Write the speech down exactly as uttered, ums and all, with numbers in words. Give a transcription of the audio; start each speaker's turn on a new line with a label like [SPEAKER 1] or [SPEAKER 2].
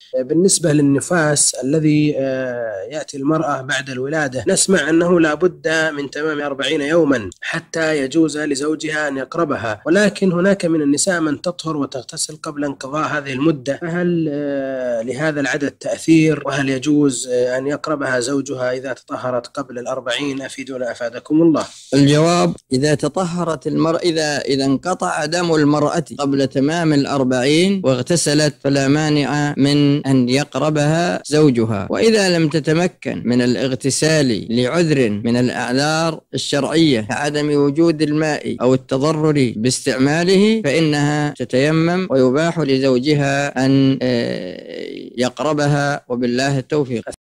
[SPEAKER 1] بالنسبة للنفاس الذي يأتي المرأة بعد الولادة، نسمع أنه لا بد من تمام أربعين يوما حتى يجوز لزوجها أن يقربها، ولكن هناك من النساء من تطهر وتغتسل قبل انقضاء هذه المدة، فهل لهذا العدد تأثير؟ وهل يجوز أن يقربها زوجها إذا تطهرت قبل الأربعين؟ أفيدونا أفادكم الله.
[SPEAKER 2] الجواب: إذا تطهرت المرأة إذا إذا انقطع دم المرأة قبل تمام الأربعين واغتسلت فلا مانع من أن يقربها زوجها، وإذا لم تتمكن من الاغتسال لعذر من الأعذار الشرعية كعدم وجود الماء أو التضرر باستعماله فإنها تتيمم ويباح لزوجها أن يقربها، وبالله التوفيق.